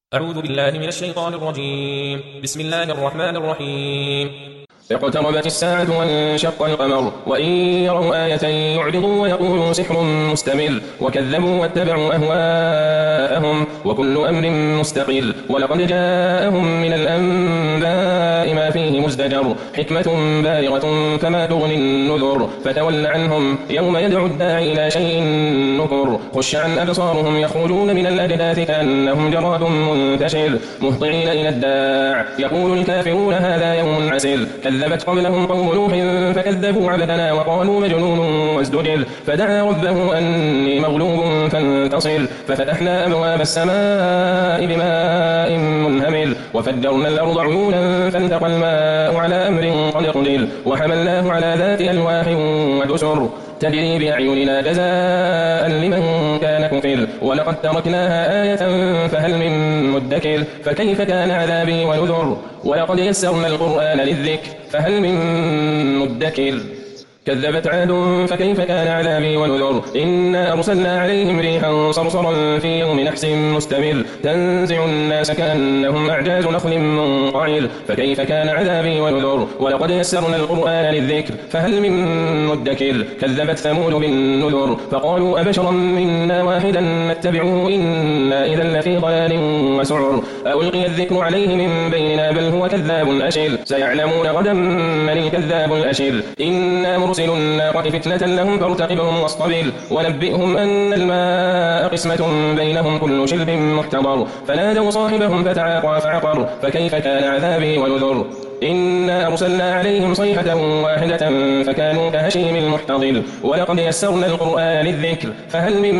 أعوذ بالله من الشيطان الرجيم. بسم الله الرحمن الرحيم. اقتربت الساعة وانشق القمر وإن يروا آية يعرضوا ويقولوا سحر مستمر وكذبوا واتبعوا أهواءهم وكل أمر مستقل ولقد جاءهم من الأنباء ما فيه مزدجر حكمة بالغة فما تغني النذر فتول عنهم يوم يدعو الداعي إلى شيء نكر خش عن أبصارهم يخرجون من الأجداث كأنهم جراد منتشر مهطعين إلى الداع يقول الكافرون هذا يوم عسر كذبت قبلهم قوم نوح فكذبوا عبدنا وقالوا مجنون وازدجر فدعا ربه أني مغلوب فانتصر ففتحنا أبواب السماء بماء منهمر وفجرنا الأرض عيونا فالتقى الماء على أمر قد قدر وحملناه على ذات ألواح ودسر تجري بأعيننا جزاء لمن كان كفر ولقد تركناها آية فهل من مدكر فكيف كان عذابي ونذر ولقد يسرنا القرآن للذكر فهل من مدكر كذبت عاد فكيف كان عذابي ونذر إنا أرسلنا عليهم ريحا صرصرا في يوم نحس مستمر تنزع الناس كأنهم أعجاز نخل منقعر فكيف كان عذابي ونذر ولقد يسرنا القرآن للذكر فهل من مدكر كذبت ثمود بالنذر فقالوا أبشرا منا واحدا نتبعه إنا إذا لفي ضلال وسعر ألقي الذكر عليه من بيننا بل هو كذاب أشر سيعلمون غدا من الكذاب الأشر إنا مرسل الناقة فتنة لهم فارتقبهم واصطبر ونبئهم أن الماء قسمة بينهم كل شرب محتضر فنادوا صاحبهم فتعاطى فعقر فكيف كان عذابي ونذر إنا أرسلنا عليهم صيحة واحدة فكانوا كهشيم المحتضر ولقد يسرنا القرآن للذكر فهل من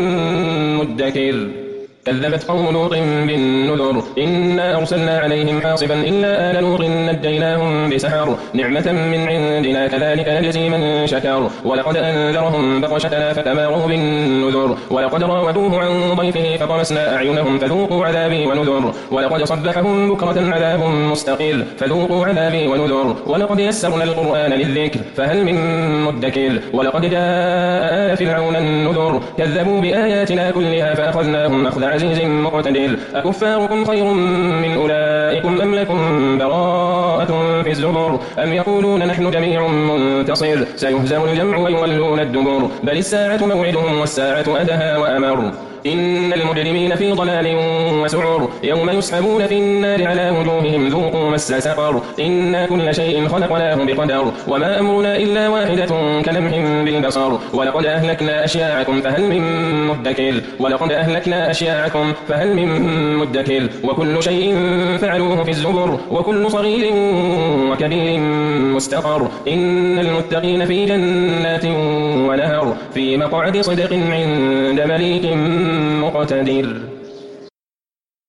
مدكر كذبت قوم لوط بالنذر إنا أرسلنا عليهم حاصبا إلا آل لوط نجيناهم بسحر نعمة من عندنا كذلك نجزي من شكر ولقد أنذرهم بطشتنا فتماروا بالنذر ولقد راودوه عن ضيفه فطمسنا أعينهم فذوقوا عذابي ونذر ولقد صبحهم بكرة عذاب مستقل فذوقوا عذابي ونذر ولقد يسرنا القرآن للذكر فهل من مدكر ولقد جاء آل فرعون النذر كذبوا بآياتنا كلها فأخذناهم أخذ عزيز مقتدر أكفاركم خير من أولئكم أم لكم براءة في الزبر أم يقولون نحن جميع منتصر سيهزم الجمع ويولون الدبر بل الساعة موعدهم والساعة أدهى وأمر إن المجرمين في ضلال وسعر يوم يسحبون في النار على وجوههم ذوقوا مس سقر إنا كل شيء خلقناه بقدر وما أمرنا إلا واحدة كلمح بالبصر ولقد أهلكنا أشياعكم فهل من مدكر ولقد أهلكنا أشياعكم فهل من مدكر وكل شيء فعلوه في الزبر وكل صغير وكبير مستقر إن المتقين في جنات ونهر في مقعد صدق عند مليك مقتدر